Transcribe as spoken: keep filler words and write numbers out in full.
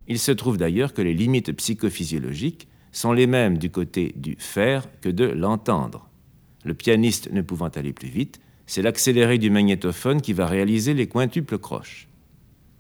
Il se trouve d'ailleurs que les limites psychophysiologiques sont les mêmes du côté du faire que de l'entendre. Le pianiste ne pouvant aller plus vite, c'est l'accéléré du magnétophone qui va réaliser les quintuples croches.